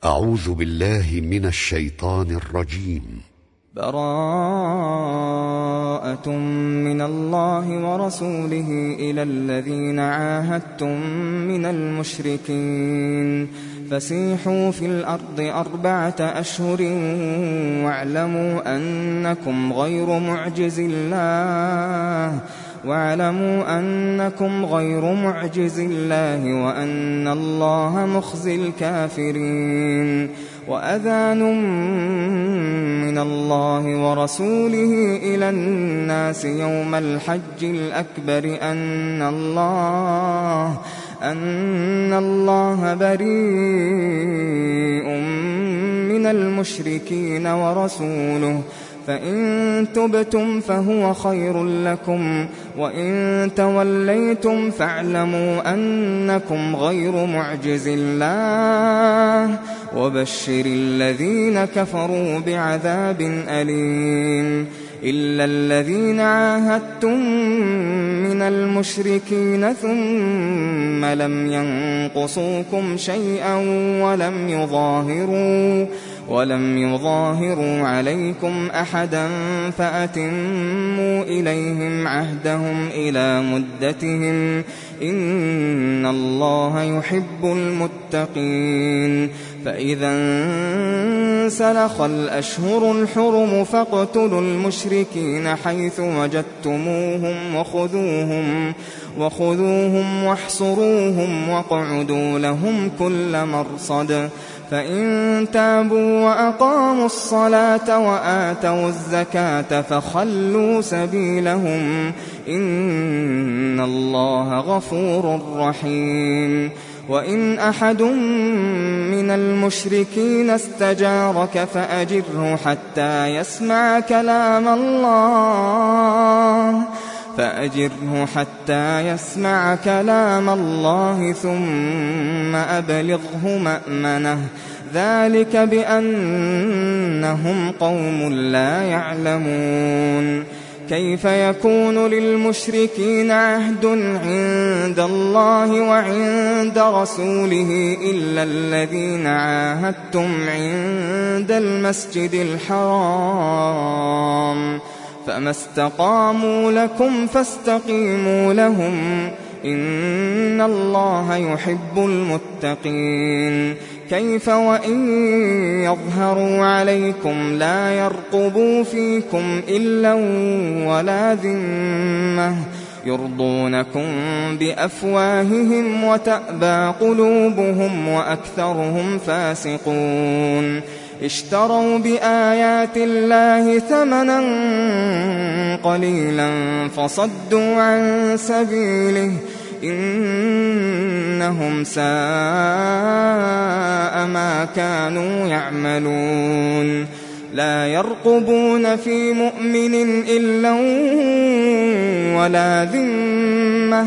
أعوذ بالله من الشيطان الرجيم. براءة من الله ورسوله إلى الذين عاهدتم من المشركين فسيحوا في الأرض 4 أشهر واعلموا أنكم غير معجز الله وأن الله مخزي الكافرين. وأذان من الله ورسوله إلى الناس يوم الحج الأكبر أن الله بريء من المشركين ورسوله فإن تبتم فهو خير لكم وإن توليتم فاعلموا أنكم غير معجز الله وبشر الذين كفروا بعذاب أليم. إلا الذين عاهدتم من المشركين ثم لم ينقصوكم شيئا ولم يظاهروا عليكم أحدا فأتموا إليهم عهدهم إلى مدتهم إن الله يحب المتقين. فإذا انسلخ الأشهر الحرم فاقتلوا المشركين حيث وجدتموهم وخذوهم واحصروهم واقعدوا لهم كل مرصد. فإن تابوا وأقاموا الصلاة وآتوا الزكاة فخلوا سبيلهم إن الله غفور رحيم. وإن أحد من المشركين استجارك فأجره حتى يسمع كلام الله ثم أبلغه مأمنه ذلك بأنهم قوم لا يعلمون. كيف يكون للمشركين عهد عند الله وعند رسوله إلا الذين عاهدتم عند المسجد الحرام فما استقاموا لكم فاستقيموا لهم إن الله يحب المتقين. كيف وإن يظهروا عليكم لا يرقبوا فيكم إلا ولا ذمة يرضونكم بأفواههم وتأبى قلوبهم وأكثرهم فاسقون. اشتروا بآيات الله ثمنا قليلا فصدوا عن سبيله إنهم ساء ما كانوا يعملون. لا يرقبون في مؤمن إلا ولا ذمة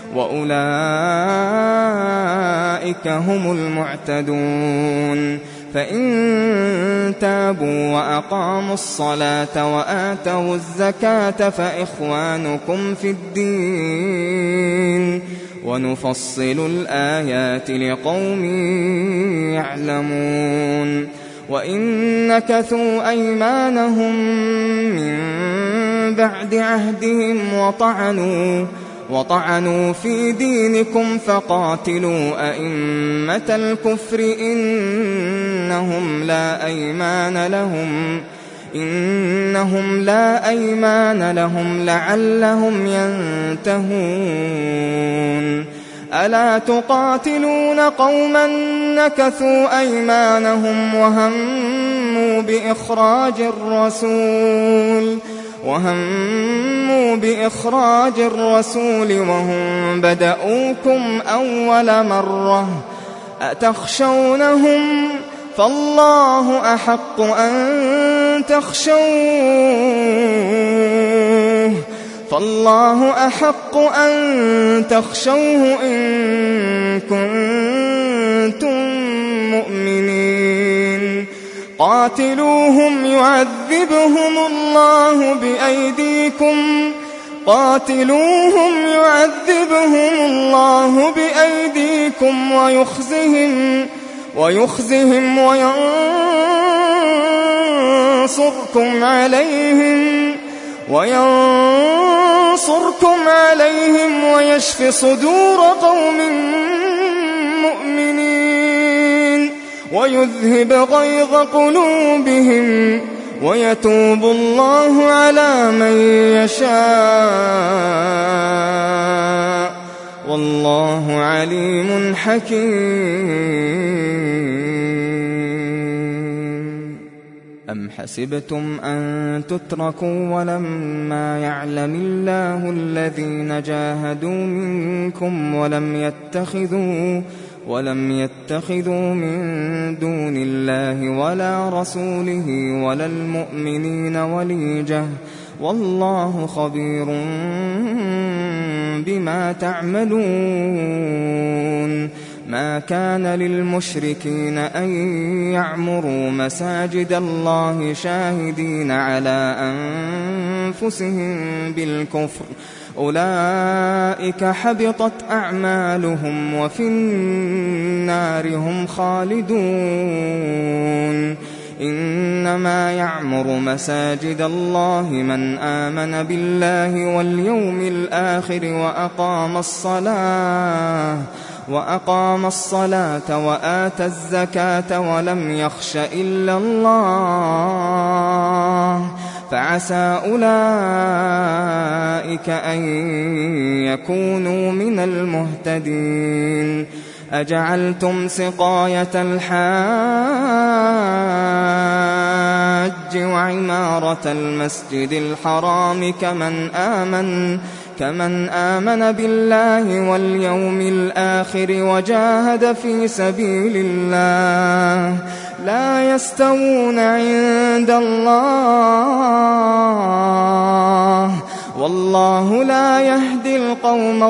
وأولئك هم المعتدون. فإن تابوا وأقاموا الصلاة وآتوا الزكاة فإخوانكم في الدين ونفصل الآيات لقوم يعلمون. وإن نكثوا أيمانهم من بعد عهدهم وطعنوا في دينكم فقاتلوا أئمة الكفر إنهم لا أيمان لهم لعلهم ينتهون. ألا تقاتلون قوما نكثوا أيمانهم وهموا بإخراج الرسول وهم بدأوكم أول مرة أتخشونهم فالله أحق أن تخشوه إن كنتم مؤمنين. قاتلوهم يعذبهم الله بأيديكم ويخزهم وينصركم عليهم ويشف صدور قوم مؤمنين ويذهب غيظ قلوبهم ويتوب الله على من يشاء والله عليم حكيم. أم حسبتم أن تتركوا ولما يعلم الله الذين جاهدوا منكم ولم يتخذوا من دون الله ولا رسوله ولا المؤمنين وليجة والله خبير بما تعملون. ما كان للمشركين أن يعمروا مساجد الله شاهدين على أنفسهم بالكفر أولئك حبطت أعمالهم وفي النار هم خالدون. إنما يعمر مساجد الله من آمن بالله واليوم الآخر وأقام الصلاة وآتى الزكاة ولم يخش إلا الله فعسى أولئك أن يكونوا من المهتدين. أجعلتم سقاية الحاج وعمارة المسجد الحرام كمن آمن بالله واليوم الآخر وجاهد في سبيل الله لا يستوون عند الله والله لا يهدي القوم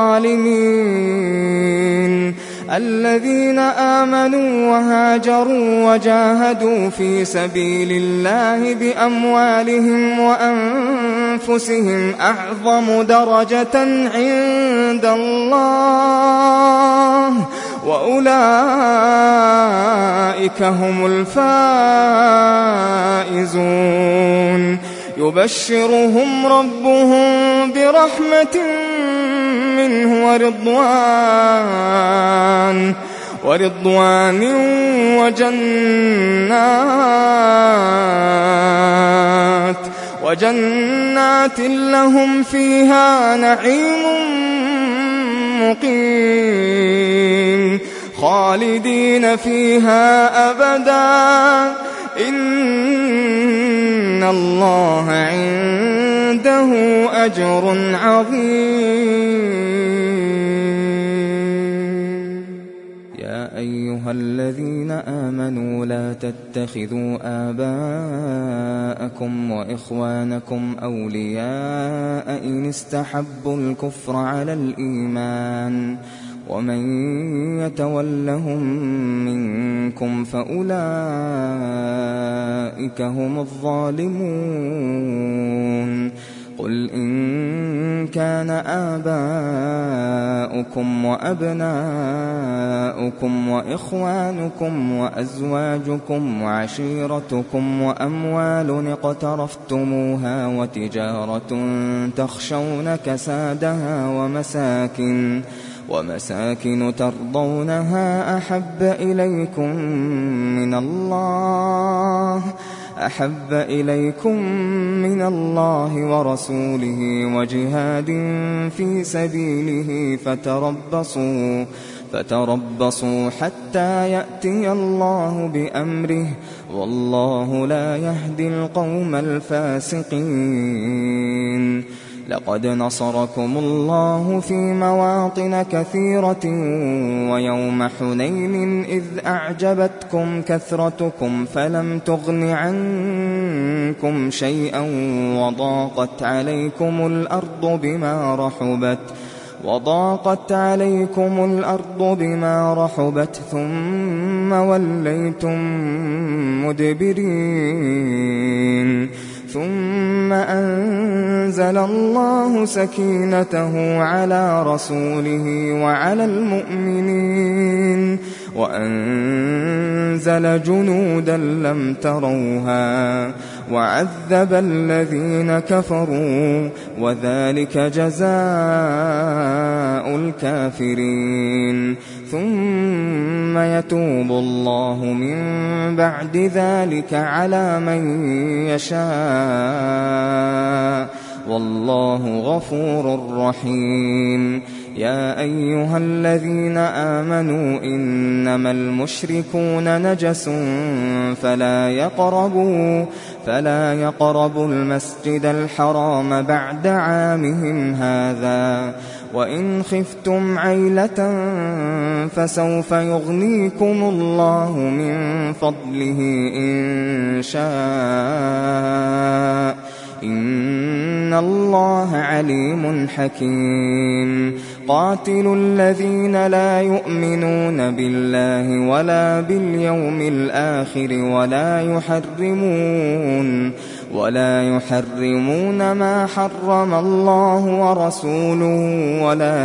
الظالمين. الذين آمنوا وهاجروا وجاهدوا في سبيل الله بأموالهم وأنفسهم أعظم درجة عند الله وأولئك هم الفائزون. يبشرهم ربهم برحمة منه ورضوان وجنات لهم فيها نعيم مقيم خالدين فيها أبدا إن الله عنده أجر عظيم. يا أيها الذين آمنوا لا تتخذوا آباءكم وإخوانكم أولياء إن استحبوا الكفر على الإيمان ومن يتولهم منكم فأولئك هم الظالمون. قل إن كان آباؤكم وأبناؤكم وإخوانكم وأزواجكم وعشيرتكم وأموال اقترفتموها وتجارة تخشون كسادها ومساكن ترضونها أحب إليكم من الله ورسوله وجهاد في سبيله فتربصوا حتى يأتي الله بأمره والله لا يهدي القوم الفاسقين. لقد نصركم الله في مواطن كثيرة ويوم حنين إذ أعجبتكم كثرتكم فلم تغن عنكم شيئا وضاقت عليكم الأرض بما رحبت ثم وليتم مدبرين. ثم أنزل الله سكينته على رسوله وأنزل جنودا لم تروها وعذب الذين كفروا وذلك جزاء الكافرين ثم يتوب الله من بعد ذلك على من يشاء والله غفور رحيم. يا أيها الذين آمنوا إنما المشركون نجس فلا يقربوا المسجد الحرام بعد عامهم هذا وإن خفتم عيلة فسوف يغنيكم الله من فضله إن شاء إن الله عليم حكيم. قاتلوا الذين لا يؤمنون بالله ولا باليوم الآخر ولا يحرمون ما حرم الله ورسوله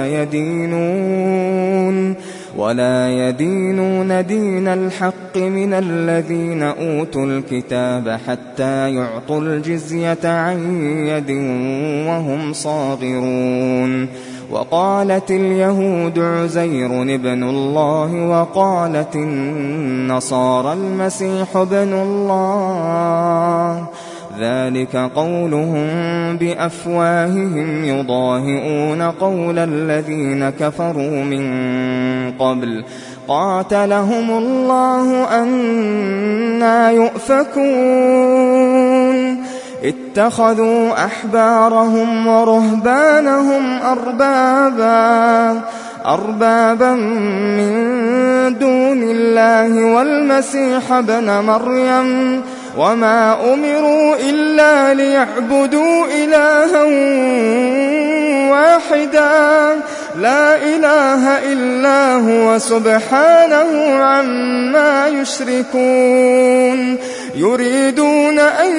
ولا يدينون دين الحق من الذين أوتوا الكتاب حتى يعطوا الجزية عن يد وهم صاغرون. وقالت اليهود عزير ابن الله وقالت النصارى المسيح ابن الله ذلك قولهم بأفواههم يضاهئون قول الذين كفروا من قبل قاتلهم الله أنى يؤفكون. اتخذوا أحبارهم ورهبانهم أربابا من دون الله والمسيح ابن مريم وما أمروا إلا ليعبدوا إلها واحدا لا إله إلا هو سبحانه عما يشركون. يريدون أن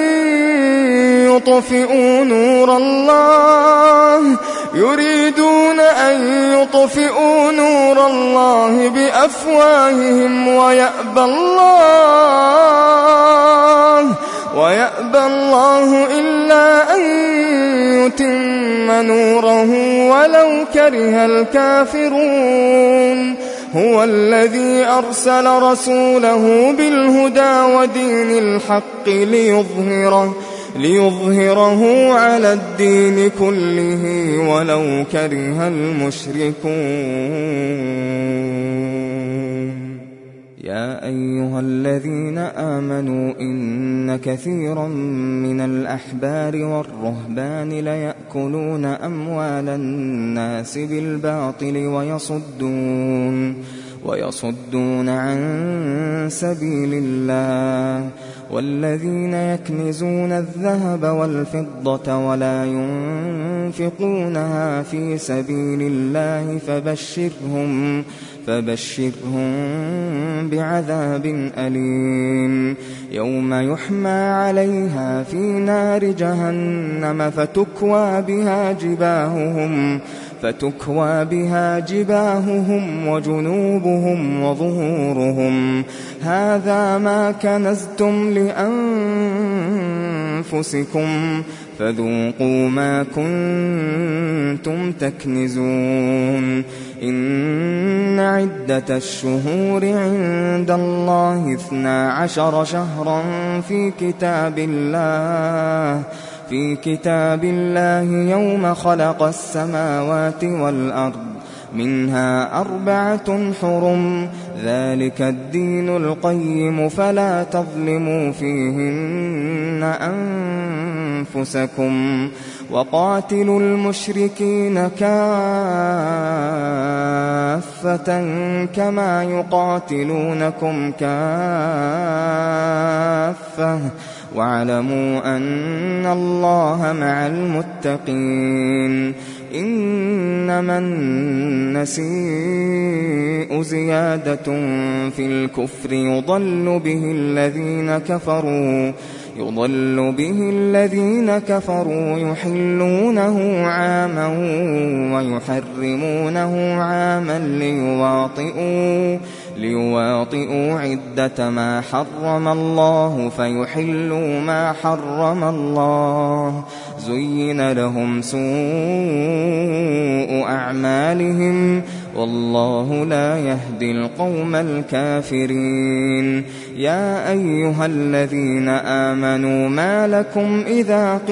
يطفئوا نور الله بأفواههم ويأبى الله إلا أن يتم نوره ولو كره الكافرون. هو الذي أرسل رسوله بالهدى ودين الحق ليظهره على الدين كله ولو كره المشركون. يا أيها الذين آمنوا إن كثيرا من الأحبار والرهبان ليأكلون أموال الناس بالباطل ويصدون عن سبيل الله. والذين يكنزون الذهب والفضة ولا ينفقونها في سبيل الله فبشرهم بعذاب أليم. يوم يحمى عليها في نار جهنم فتكوى بها جباههم وجنوبهم وظهورهم هذا ما كنزتم لأنفسكم فذوقوا ما كنتم تكنزون. إن عدة الشهور عند الله 12 شهرا في كتاب الله يوم خلق السماوات والأرض منها 4 حرم ذلك الدين القيم فلا تظلموا فيهن أنفسكم. وقاتلوا المشركين كافة كما يقاتلونكم كافة واعلموا أن الله مع المتقين. إنما النسيء زيادة في الكفر يضل به الذين كفروا يحلونه ليواطئوا عدة ما حرم الله فيحلوا ما حرم الله. زين لهم سوء أعمالهم والله لا يهدي القوم الكافرين. يا أيها الذين آمنوا ما لكم إذا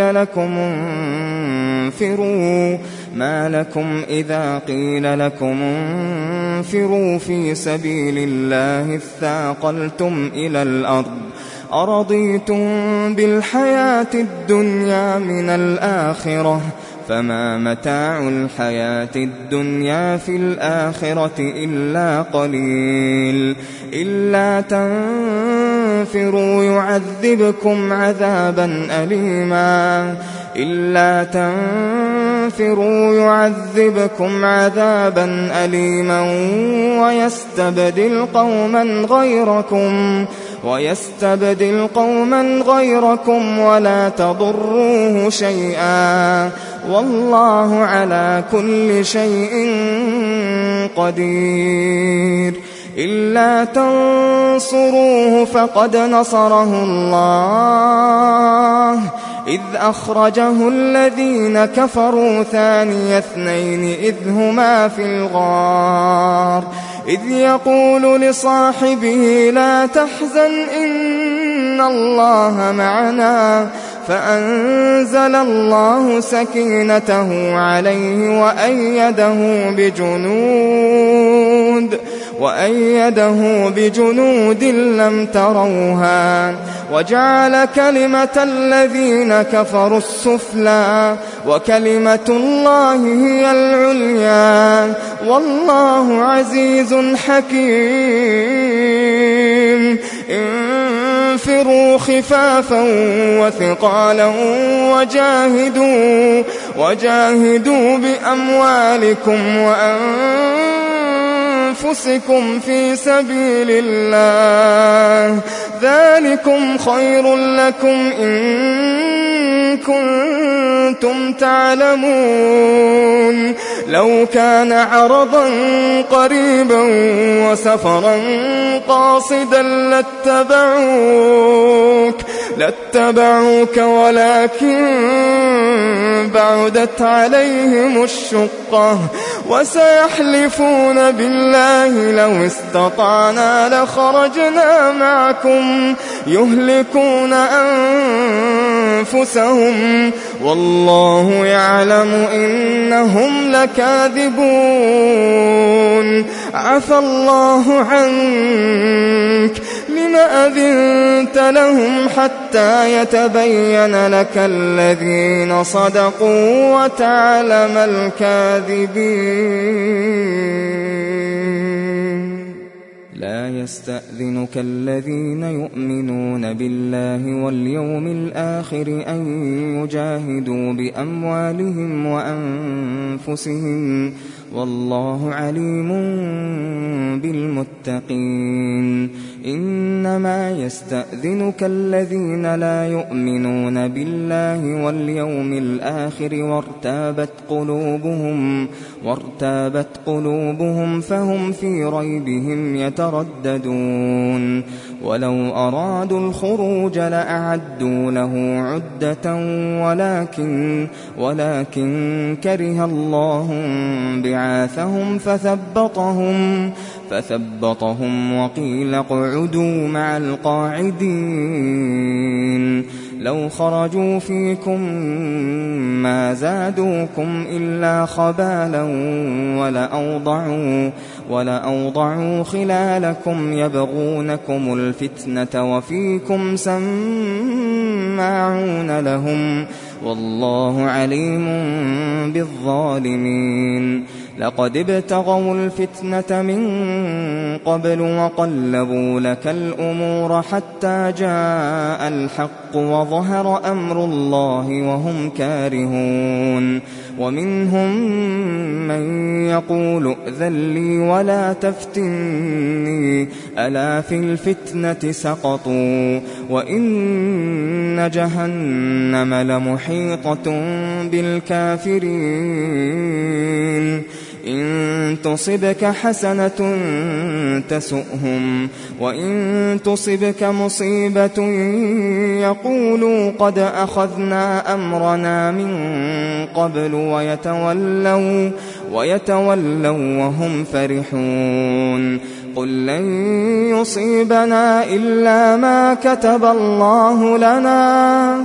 قيل لكم انفروا في سبيل الله اثاقلتم إلى الأرض أرضيتم بالحياة الدنيا من الآخرة فما متاع الحياة الدنيا في الآخرة إلا قليل. إلا تنفروا يعذبكم عذابا أليما ويستبدل قوما غيركم ولا تضروه شيئا والله على كل شيء قدير. إلا تنصروه فقد نصره الله إذ أخرجه الذين كفروا ثاني اثنين إذ هما في الغار إذ يقول لصاحبه لا تحزن إن الله معنا فأنزل الله سكينته عليه وأيده بجنود لم تروها وجعل كلمة الذين كفروا السفلى وكلمة الله هي العليا والله عزيز حكيم. انفروا خفافا وثقالا وجاهدوا بأموالكم وأنفسكم في سبيل الله ذلكم خير لكم إن كنتم تعلمون. لو كان عرضا قريبا وسفرا قاصدا لاتبعوك ولكن بعدت عليهم الشقة وسيحلفون بالله لو استطعنا لخرجنا معكم يهلكون أنفسهم والله يعلم إنهم لكاذبون. عفى الله عنك لم أذنت لهم حتى يتبين لك الذين صدقوا وتعلم الكاذبين. لا يستأذنك الذين يؤمنون بالله واليوم الآخر أن يجاهدوا بأموالهم وأنفسهم والله عليم بالمتقين. إنما يستأذنك الذين لا يؤمنون بالله واليوم الآخر وارتابت قلوبهم فهم في ريبهم يترددون. ولو أرادوا الخروج لأعدوا له عدة ولكن كره الله بعاثهم فثبطهم وقيل اقعدوا مع القاعدين. لو خرجوا فيكم ما زادوكم إلا خبالا ولأوضعوا خلالكم يبغونكم الفتنة وفيكم سماعون لهم والله عليم بالظالمين. لقد ابتغوا الفتنة من قبل وقلبوا لك الأمور حتى جاء الحق وظهر أمر الله وهم كارهون. ومنهم من يقول ائذن لي ولا تفتني ألا في الفتنة سقطوا وإن جهنم لمحيطة بالكافرين. إن تصبك حسنة تسؤهم وإن تصبك مصيبة يقولوا قد أخذنا أمرنا من قبل ويتولوا وهم فرحون قل لن يصيبنا إلا ما كتب الله لنا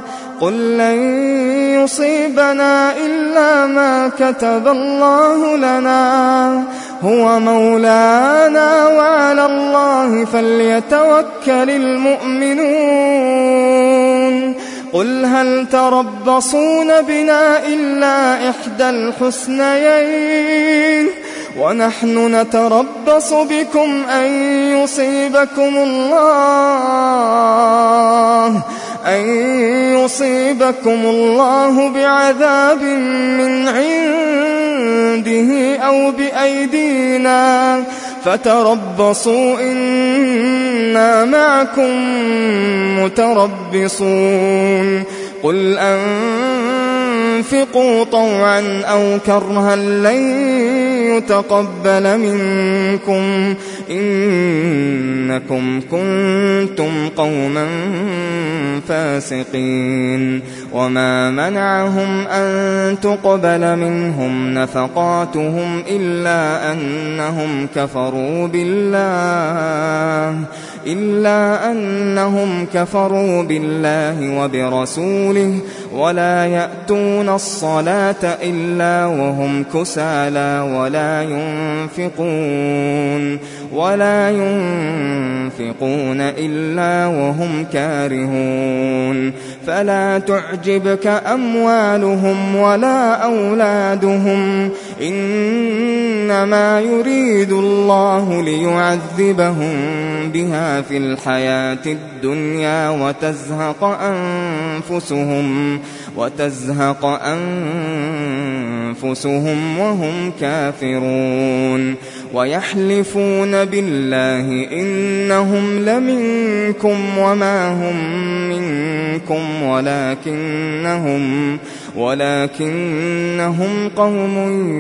هو مولانا وعلى الله فليتوكل المؤمنون قل هل تربصون بنا إلا إحدى الحسنيين ونحن نتربص بكم أن يصيبكم الله بعذاب من عنده أو بأيدينا فتربصوا إنا معكم متربصون قل أنفقوا طوعا أو كرها لن يتقبل منكم إنكم كنتم قوما فاسقين وما منعهم أن تقبل منهم نفقاتهم إلا أنهم كفروا بالله وبرسوله ولا يأتون الصلاة إلا وهم كسالى ولا ينفقون إلا وهم كارهون فلا تعجبك أموالهم ولا أولادهم إنما يريد الله ليعذبهم بها في الحياة الدنيا وتزهق أنفسهم وهم كافرون ويحلفون بالله إنهم لمنكم وما هم منكم ولكنهم قوم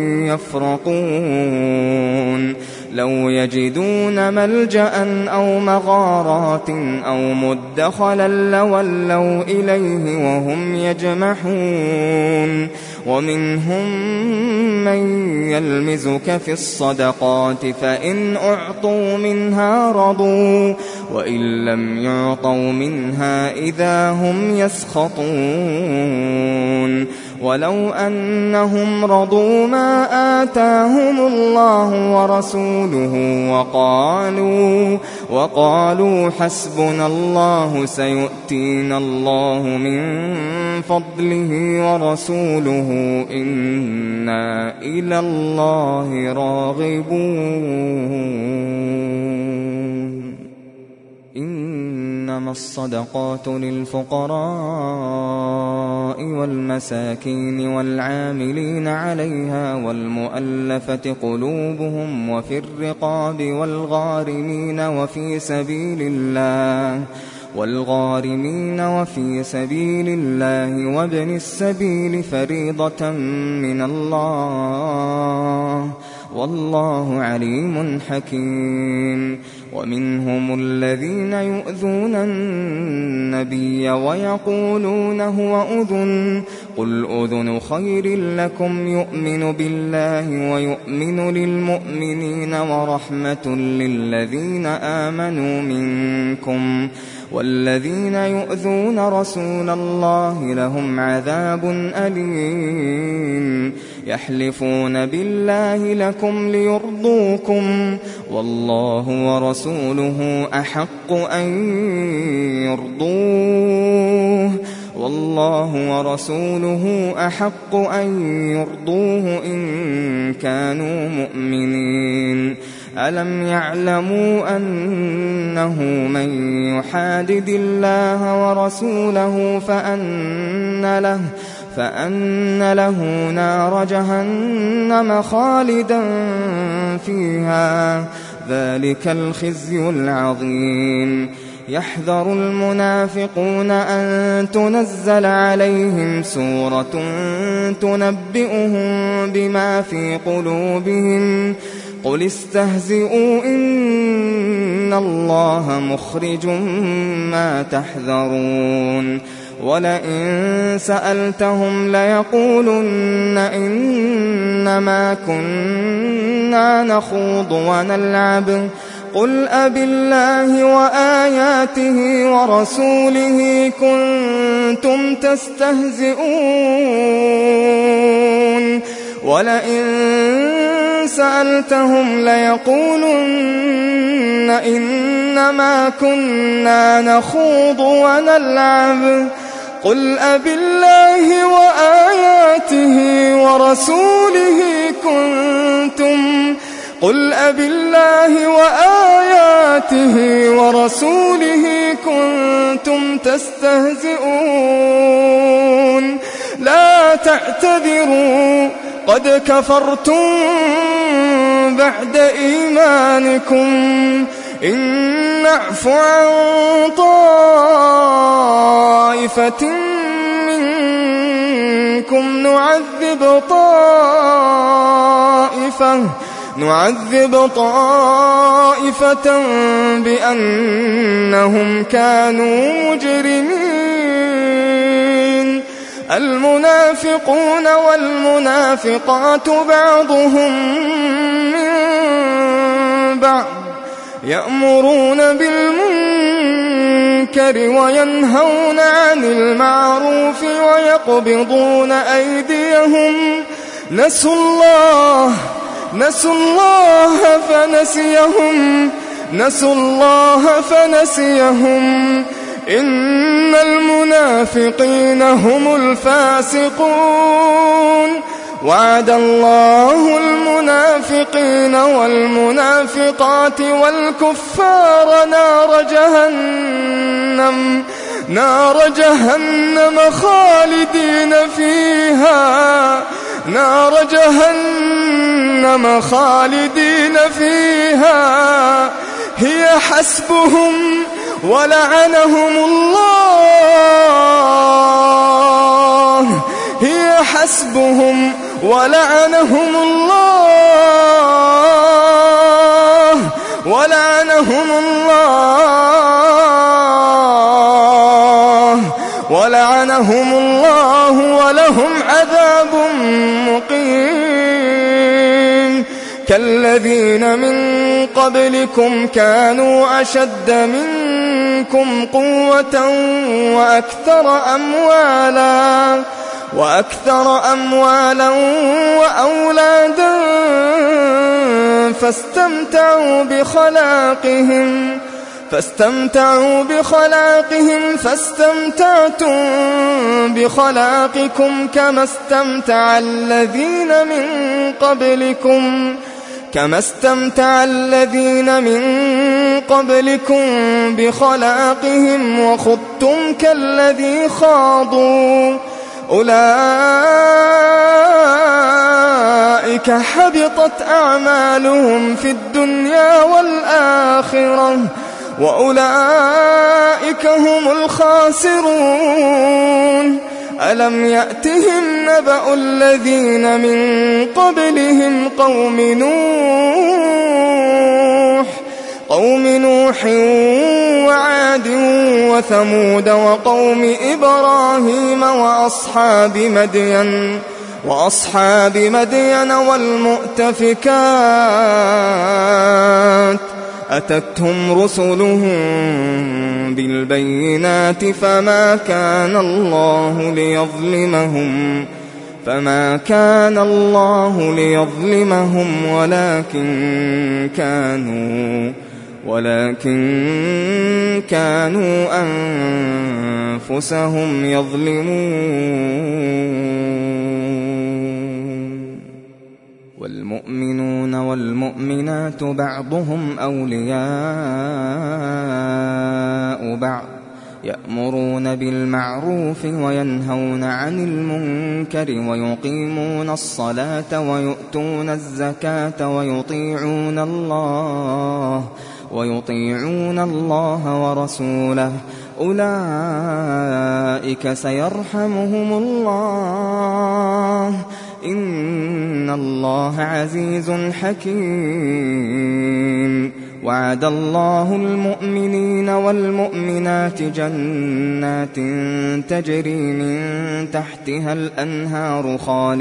يفرقون لو يجدون ملجأ أو مغارات أو مدخلا لولوا إليه وهم يجمحون ومنهم من يلمزك في الصدقات فإن أعطوا منها رضوا وإن لم يعطوا منها إذا هم يسخطون ولو أنهم رضوا ما آتاهم الله ورسوله وقالوا حسبنا الله سيؤتينا الله من فضله ورسوله إنا إلى الله راغبون إنما الصدقات للفقراء والمساكين والعاملين عليها والمؤلفة قلوبهم وفي الرقاب والغارمين وفي سبيل الله وابن السبيل فريضة من الله والله عليم حكيم ومنهم الذين يؤذون النبي ويقولون هو أذن قل أذن خير لكم يؤمن بالله ويؤمن للمؤمنين ورحمة للذين آمنوا منكم والذين يؤذون رسول الله لهم عذاب أليم يحلفون بالله لكم ليرضوكم والله ورسوله أحق أن يرضوه إن كانوا مؤمنين ألم يعلموا أنه من يحادد الله ورسوله فأن له نار جهنم خالدا فيها ذلك الخزي العظيم يحذر المنافقون أن تنزل عليهم سورة تنبئهم بما في قلوبهم قل استهزئوا إن الله مخرج ما تحذرون ولئن سألتهم ليقولن إنما كنا نخوض ونلعب قل أبالله وآياته ورسوله كنتم تستهزئون ولئن سألتهم ليقولن إنما كنا نخوض ونلعب قل أبالله وآياته ورسوله كنتم تستهزئون لا تعتذروا قد كفرتم بعد إيمانكم إن نعف عن طائفة منكم نعذب طائفة بأنهم كانوا مجرمين المنافقون والمنافقات بعضهم من بعض يأمرون بالمنكر وينهون عن المعروف ويقبضون أيديهم نسوا الله فنسيهم إن المنافقين هم الفاسقون وعد الله المنافقين والمنافقات والكفار نار جهنم خالدين فيها هي حسبهم ولعنهم الله ولهم عذاب مقيم كالذين من قبلكم كانوا أشد منكم قوة وأكثر أموالا وأولادا فاستمتعوا بخلاقهم فاستمتعتم بخلاقكم كما استمتع الذين من قبلكم بخلاقهم وخضتم كالذي خاضوا أولئك حبطت أعمالهم في الدنيا والآخرة وأولئك هم الخاسرون ألم يأتهم نبأ الذين من قبلهم قوم نوح وعاد وثمود وقوم إبراهيم وأصحاب مدين والمؤتفكات أتتهم رسلهم بالبينات فما كان الله ليظلمهم ولكن كانوا أنفسهم يظلمون والمؤمنون والمؤمنات بعضهم أولياء بعض يأمرون بالمعروف وينهون عن المنكر ويقيمون الصلاة ويؤتون الزكاة ويطيعون الله ورسوله أولئك سيرحمهم الله إن الله عزيز حكيم. وعد الله المؤمنين والمؤمنات جنات تجري من تحتها الأنهار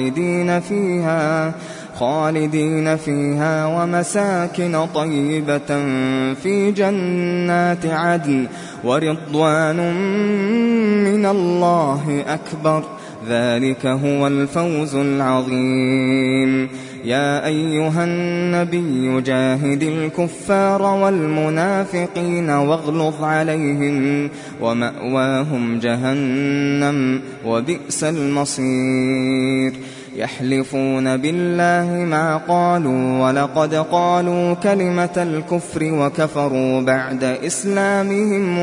خالدين فيها ومساكن طيبة في جنات عدن ورضوان من الله أكبر ذلك هو الفوز العظيم. يا أيها النبي جاهد الكفار والمنافقين واغلظ عليهم ومأواهم جهنم وبئس المصير. يحلفون بالله ما قالوا ولقد قالوا كلمة الكفر وكفروا بعد إسلامهم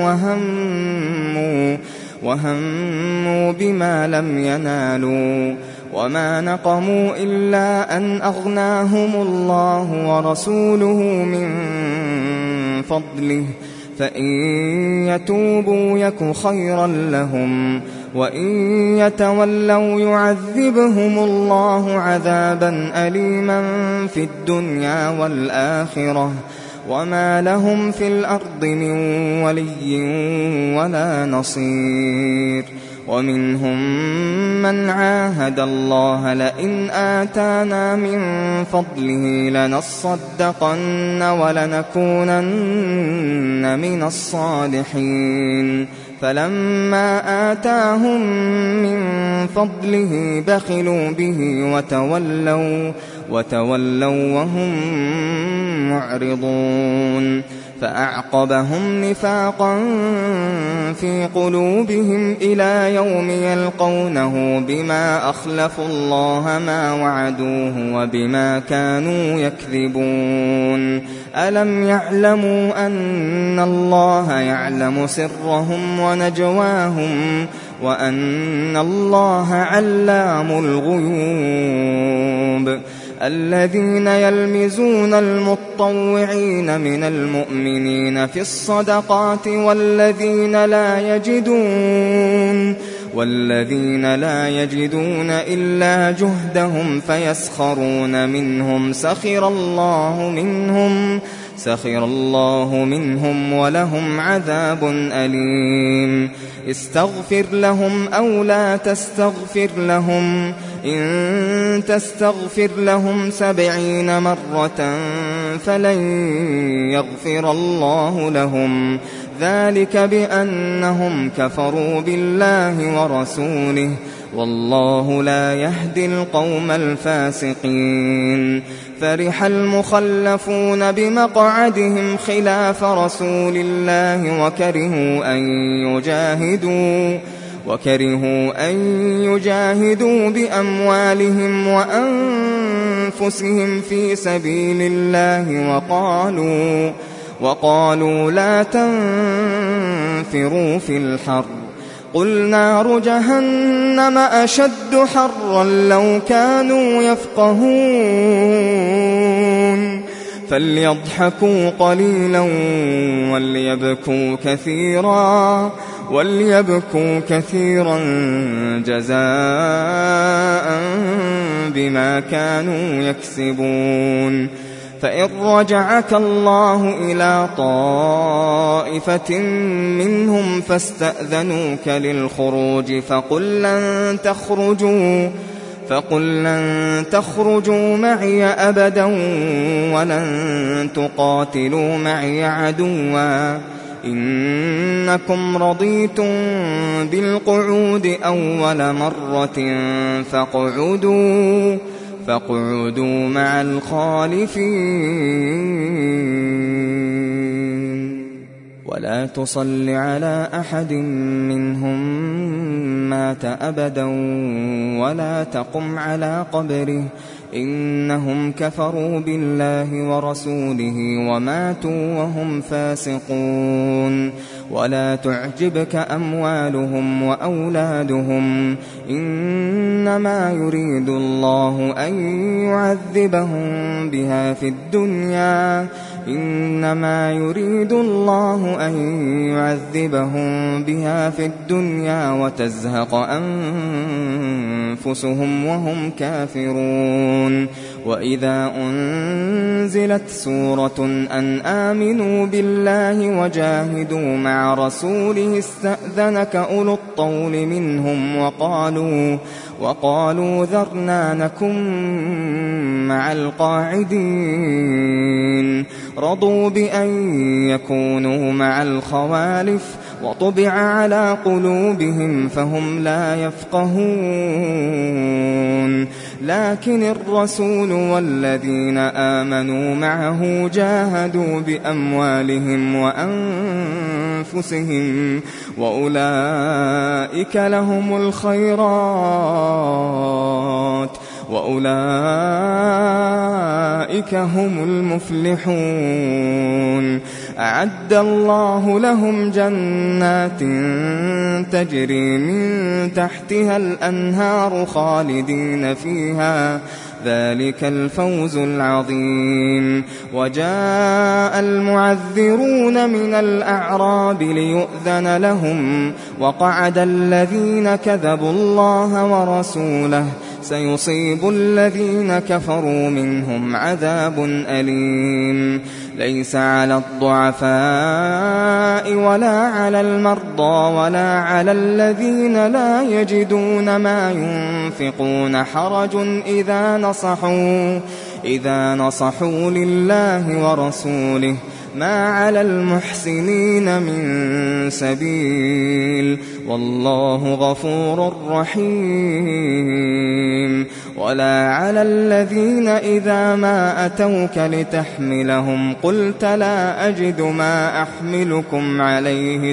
وهموا بما لم ينالوا وما نقموا إلا أن أغناهم الله ورسوله من فضله فإن يتوبوا يك خيرا لهم وإن يتولوا يعذبهم الله عذابا أليما في الدنيا والآخرة وما لهم في الأرض من ولي ولا نصير. ومنهم من عاهد الله لئن آتانا من فضله لنصدقن ولنكونن من الصالحين فلما آتاهم من فضله بخلوا به وتولوا وهم معرضون. فأعقبهم نفاقا في قلوبهم إلى يوم يلقونه بما أخلفوا الله ما وعدوه وبما كانوا يكذبون. ألم يعلموا أن الله يعلم سرهم ونجواهم وأن الله علام الغيوب. الذين يلمزون المطوعين من المؤمنين في الصدقات والذين لا يجدون إلا جهدهم فيسخرون منهم سخر الله منهم ولهم عذاب أليم. استغفر لهم أو لا تستغفر لهم إن تستغفر لهم 70 مرة فلن يغفر الله لهم ذلك بأنهم كفروا بالله ورسوله والله لا يهدي القوم الفاسقين. فرح المخلفون بمقعدهم خلاف رسول الله وكرهوا أن يجاهدوا بأموالهم وأنفسهم في سبيل الله وقالوا لا تنفروا في الحر قل نار جهنم أشد حرا لو كانوا يفقهون. فليضحكوا قليلا وليبكوا كثيرا جزاء بما كانوا يكسبون. فإن رجعك الله إلى طائفة منهم فاستأذنوك للخروج فقل لن تخرجوا معي أبدا ولن تقاتلوا معي عدوا إنكم رضيتم بالقعود أول مرة فاقعدوا مع الخالفين. ولا تصل على أحد منهم مات أبدا ولا تقم على قبره إنهم كفروا بالله ورسوله وماتوا وهم فاسقون. ولا تعجبك أموالهم وأولادهم إنما يريد الله أن يعذبهم بها في الدنيا إنما يريد الله أن يعذبهم بها في الدنيا وتزهق أنفسهم وهم كافرون. وإذا أنزلت سورة أن آمنوا بالله وجاهدوا مع رسوله استأذنك أولو الطول منهم وقالوا ذرنا نكن مع القاعدين. رضوا بأن يكونوا مع الخوالف وطبع على قلوبهم فهم لا يفقهون. لكن الرسول والذين آمنوا معه جاهدوا بأموالهم وأنفسهم وأولئك لهم الخيرات وأولئك هم المفلحون. أعد الله لهم جنات تجري من تحتها الأنهار خالدين فيها ذلك الفوز العظيم. وجاء المعذرون من الأعراب ليؤذن لهم وقعد الذين كذبوا الله ورسوله سيصيب الذين كفروا منهم عذاب أليم. ليس على الضعفاء ولا على المرضى ولا على الذين لا يجدون ما ينفقون حرج إذا نصحوا لله ورسوله ما على المحسنين من سبيل والله غفور رحيم. ولا على الذين إذا ما أتوك لتحملهم قلت لا أجد ما أحملكم عليه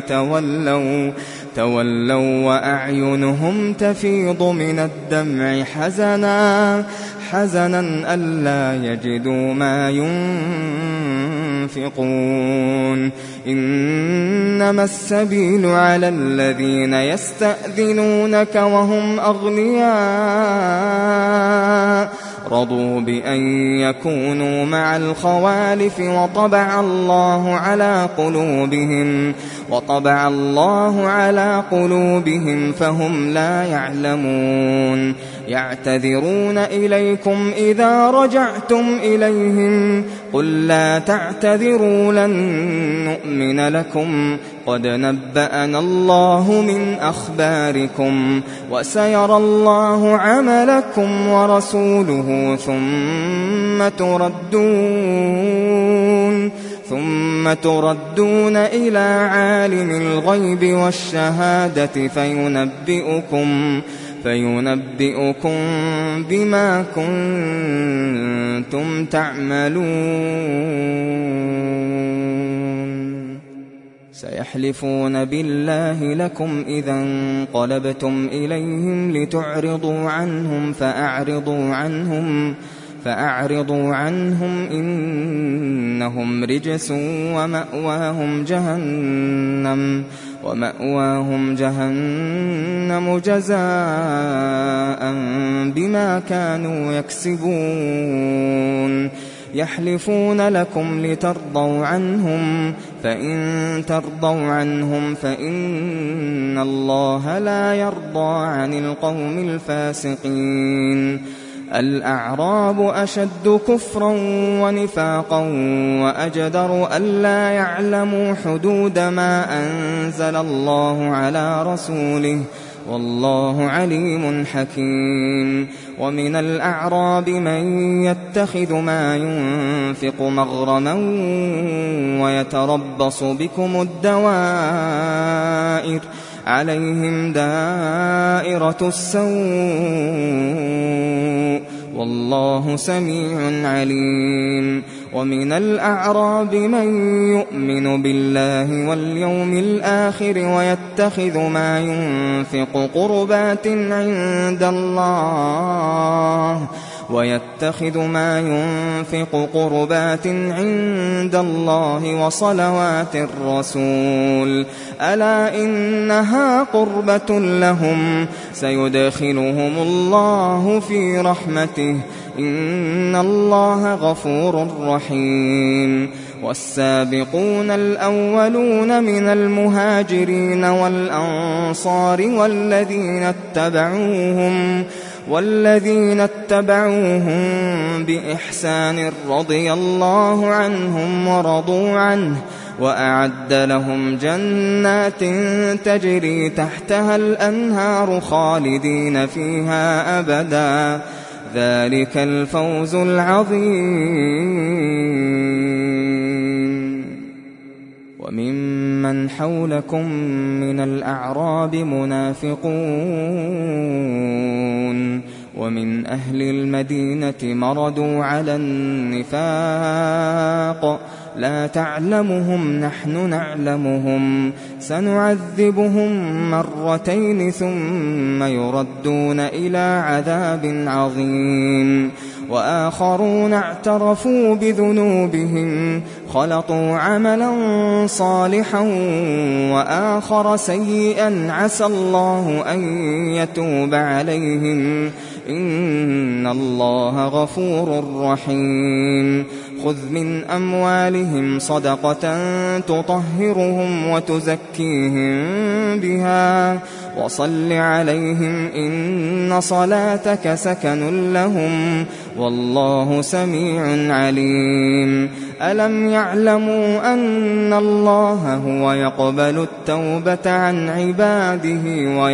تولوا وأعينهم تفيض من الدمع حزنا ألا يجدوا ما ينفقون. إنما السبيل على الذين يستأذنونك وهم أغنياء رضوا بأن يكونوا مع الخوالف وطبع الله على قلوبهم فهم لا يعلمون. يعتذرون إليكم إذا رجعتم إليهم قل لا تعتذروا لن نؤمن لكم قد نبأنا الله من أخباركم وسيرى الله عملكم ورسوله ثم تردون إلى عالم الغيب والشهادة فينبئكم بما كنتم تعملون. سيحلفون بالله لكم إذا انقلبتم إليهم لتعرضوا عنهم فأعرضوا عنهم إنهم رجس ومأواهم جهنم جزاء بما كانوا يكسبون. يحلفون لكم لترضوا عنهم فإن ترضوا عنهم فإن الله لا يرضى عن القوم الفاسقين. الأعراب أشد كفرا ونفاقا وأجدر ألا يعلموا حدود ما أنزل الله على رسوله والله عليم حكيم. ومن الأعراب من يتخذ ما ينفق مغرما ويتربص بكم الدوائر عليهم دائرة السوء والله سميع عليم. ومن الأعراب من يؤمن بالله واليوم الآخر ويتخذ ما ينفق قربات عند الله وصلوات الرسول ألا إنها قربة لهم سيدخلهم الله في رحمته إن الله غفور رحيم. والسابقون الأولون من المهاجرين والأنصار والذين اتبعوهم بإحسان رضي الله عنهم ورضوا عنه وأعد لهم جنات تجري تحتها الأنهار خالدين فيها أبدا ذلك الفوز العظيم. وممن حولكم من الأعراب منافقون ومن أهل المدينة مردوا على النفاق لا تعلمهم نحن نعلمهم سنعذبهم مرتين ثم يردون إلى عذاب عظيم. وآخرون اعترفوا بذنوبهم خلطوا عملا صالحا وآخر سيئا عسى الله أن يتوب عليهم إن الله غفور رحيم. خذ من أموالهم صدقة تطهرهم وتزكيهم بها وصل عليهم إن صلاتك سكن لهم والله سميع عليم. ألم يعلموا أن الله هو يقبل التوبة عن عباده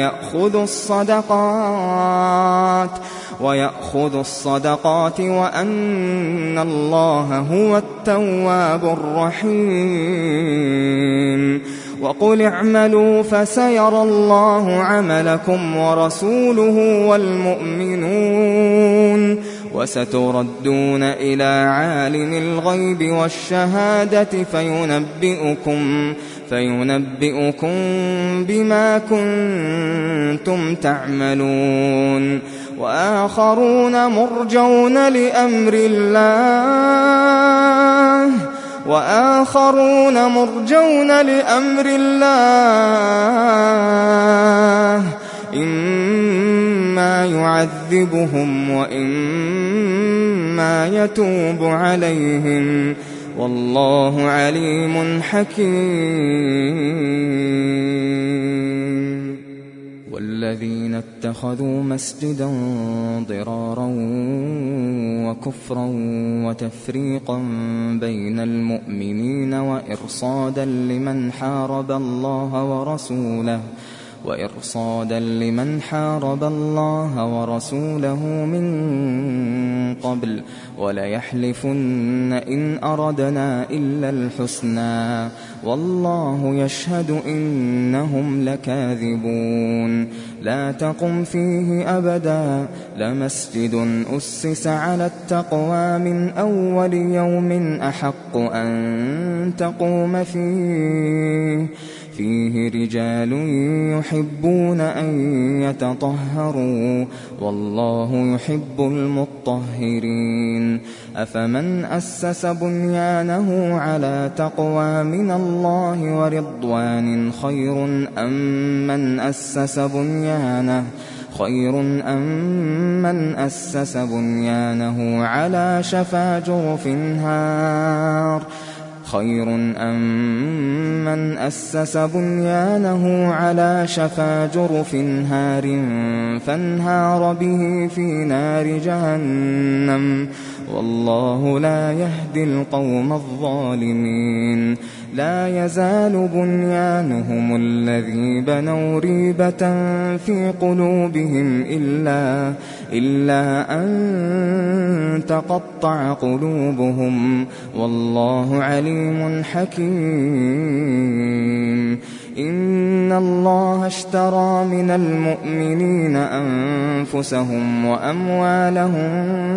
ويأخذ الصدقات وأن الله هو التواب الرحيم. وقل اعملوا فسيرى الله عملكم ورسوله والمؤمنون وستردون إلى عالم الغيب والشهادة فينبئكم بما كنتم تعملون. وآخرون مرجون لأمر الله إما يعذبهم وإما يتوب عليهم والله عليم حكيم. والذين اتخذوا مسجدا ضرارا وكفرا وتفريقا بين المؤمنين وإرصادا لمن حارب الله ورسوله من قبل وليحلفن إن أردنا إلا الحسنى والله يشهد إنهم لكاذبون. لا تقم فيه أبدا لمسجد أسس على التقوى من أول يوم أحق أن تقوم فيه رجال يحبون أن يتطهروا والله يحب المطهرين. أفمن أسس بنيانه على تقوى من الله ورضوان خير أم من أسس بنيانه على شفا جرف هار فانهار به في نار جهنم والله لا يهدي القوم الظالمين. لا يزال بنيانهم الذي بنوا ريبة في قلوبهم إلا أن تقطع قلوبهم والله عليم حكيم. إن الله اشترى من المؤمنين أنفسهم وأموالهم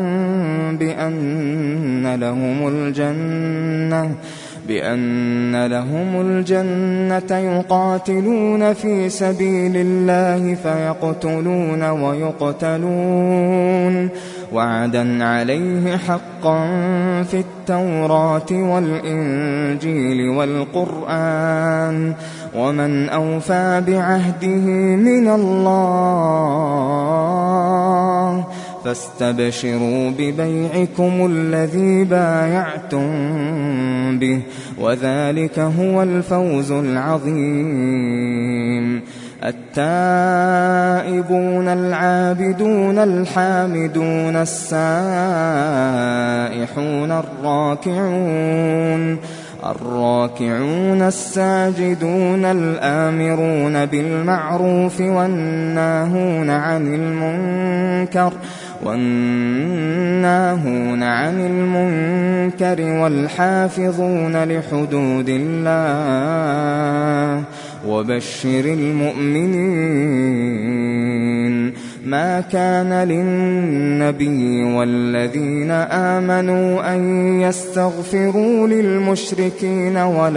بأن لهم الجنة يقاتلون في سبيل الله فيقتلون ويقتلون وعدا عليه حقا في التوراة والإنجيل والقرآن ومن أوفى بعهده من الله فاستبشروا ببيعكم الذي بايعتم به وذلك هو الفوز العظيم. التائبون العابدون الحامدون السائحون الراكعون الساجدون الآمرون بالمعروف والناهون عن المنكر والحافظون لحدود الله وبشر المؤمنين. ما كان للنبي والذين آمنوا أن يستغفروا للمشركين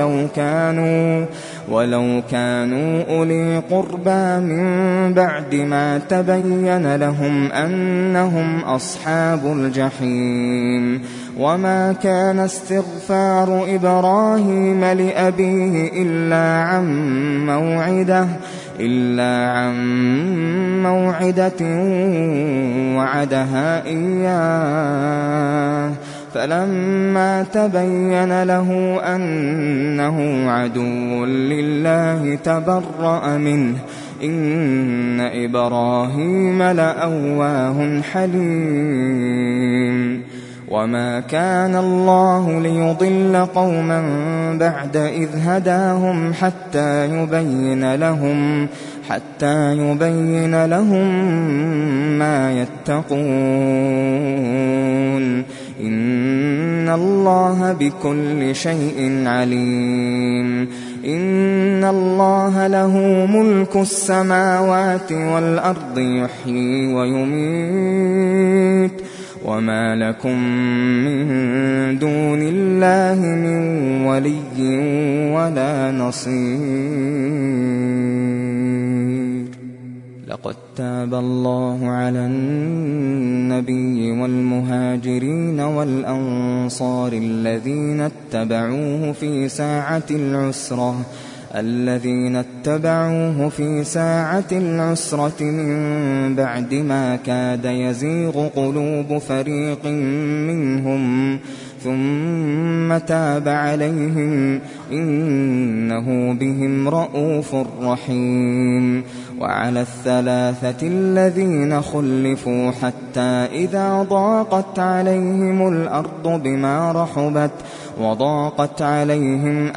ولو كانوا أولي قربى من بعد ما تبين لهم أنهم أصحاب الجحيم. وما كان استغفار إبراهيم لأبيه إلا عن موعدة وعدها إياه فلما تبين له أنه عدو لله تبرأ منه إن إبراهيم لأواه حليم. وما كان الله ليضل قوما بعد إذ هداهم حتى يبين لهم ما يتقون إن الله بكل شيء عليم. إن الله له ملك السماوات والأرض يحيي ويميت وما لكم من دون الله من ولي ولا نصير. لقد تاب الله على النبي والمهاجرين والأنصار الذين اتبعوه في ساعة العسرة من بعد ما كاد يزيغ قلوب فريق منهم ثم تاب عليهم إنه بهم رءوف رحيم. وعلى الثلاثة الذين خلفوا حتى إذا ضاقت عليهم الأرض بما رحبت وضاقت عليهم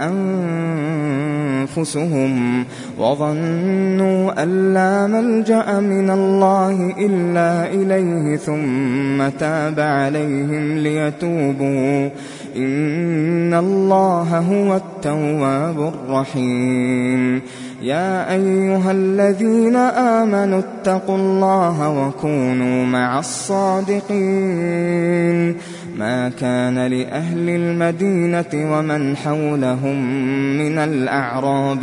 أنفسهم وظنوا أن لا ملجأ من الله إلا إليه ثم تاب عليهم ليتوبوا إن الله هو التواب الرحيم. يا أيها الذين آمنوا اتقوا الله وكونوا مع الصادقين. ما كان لأهل المدينة ومن حولهم من الأعراب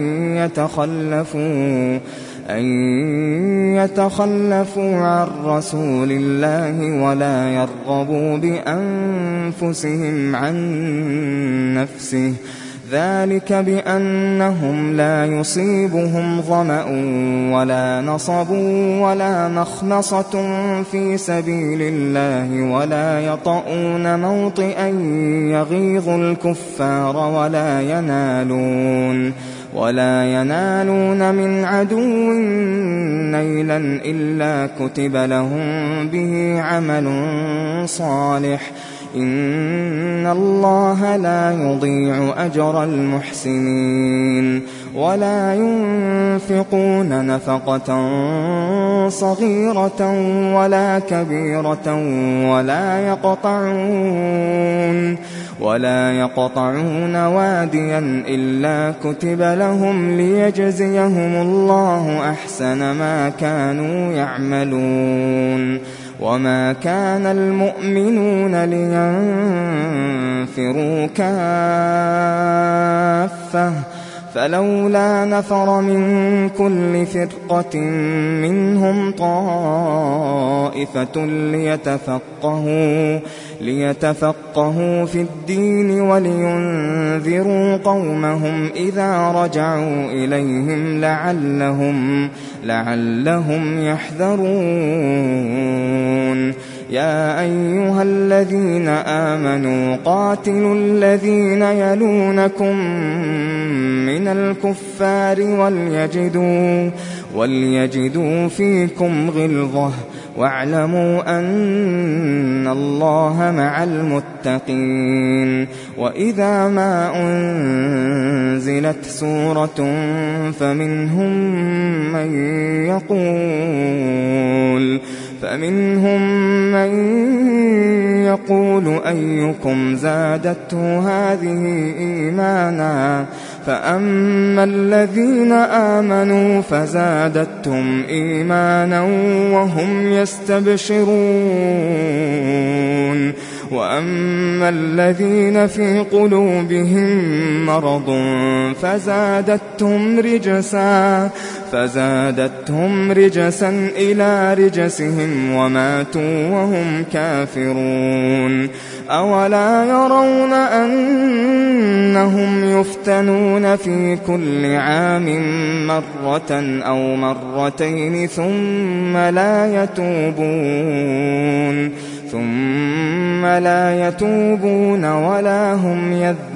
أن يتخلفوا عن رسول الله ولا يرغبوا بأنفسهم عن نفسه ذلك بأنهم لا يصيبهم ظمأ ولا نصب ولا مخمصة في سبيل الله ولا موطئا يغيظ الكفار ولا ينالون من عدو نيلا إلا كتب لهم به عمل صالح إن الله لا يضيع أجر المحسنين. ولا ينفقون نفقة صغيرة ولا كبيرة ولا يقطعون واديا إلا كتب لهم ليجزيهم الله أحسن ما كانوا يعملون. وما كان المؤمنون لينفروا كافة فلولا نفر من كل فرقة منهم طائفة ليتفقهوا في الدين ولينذروا قومهم إذا رجعوا إليهم لعلهم يحذرون. يا أيها الذين آمنوا قاتلوا الذين يلونكم من الكفار وليجدوا فيكم غلظة واعلموا أن الله مع المتقين. وإذا ما أنزلت سورة فمنهم من يقول أيكم زادته هذه إيمانا فأما الذين آمنوا فزادتهم إيمانا وهم يستبشرون وأما الذين في قلوبهم مرض فزادتهم رجسا إلى رجسهم وماتوا وهم كافرون. أولا يرون أنهم يفتنون في كل عام مرة أو مرتين ثم لا يتوبون ولا هم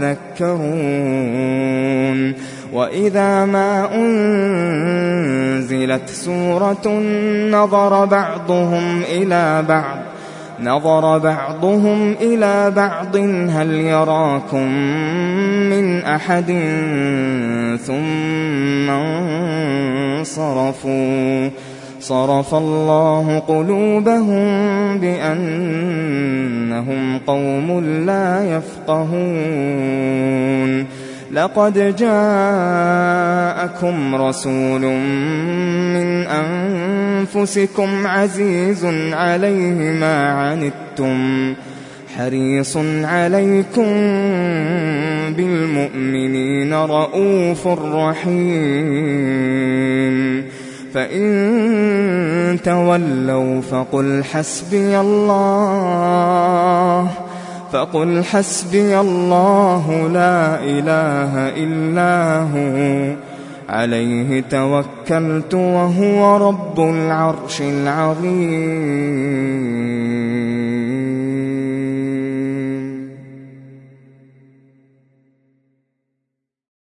يذكرون. وإذا ما أنزلت سورة نظر بعضهم إلى بعض هل يراكم من أحد ثم انصرفوا. صرف الله قلوبهم بأنهم قوم لا يفقهون. لقد جاءكم رسول من أنفسكم عزيز عليه ما عنتم حريص عليكم بالمؤمنين رؤوف رحيم. فإن تولوا فقل حسبي الله لا إله إلا هو عليه توكلت وهو رب العرش العظيم.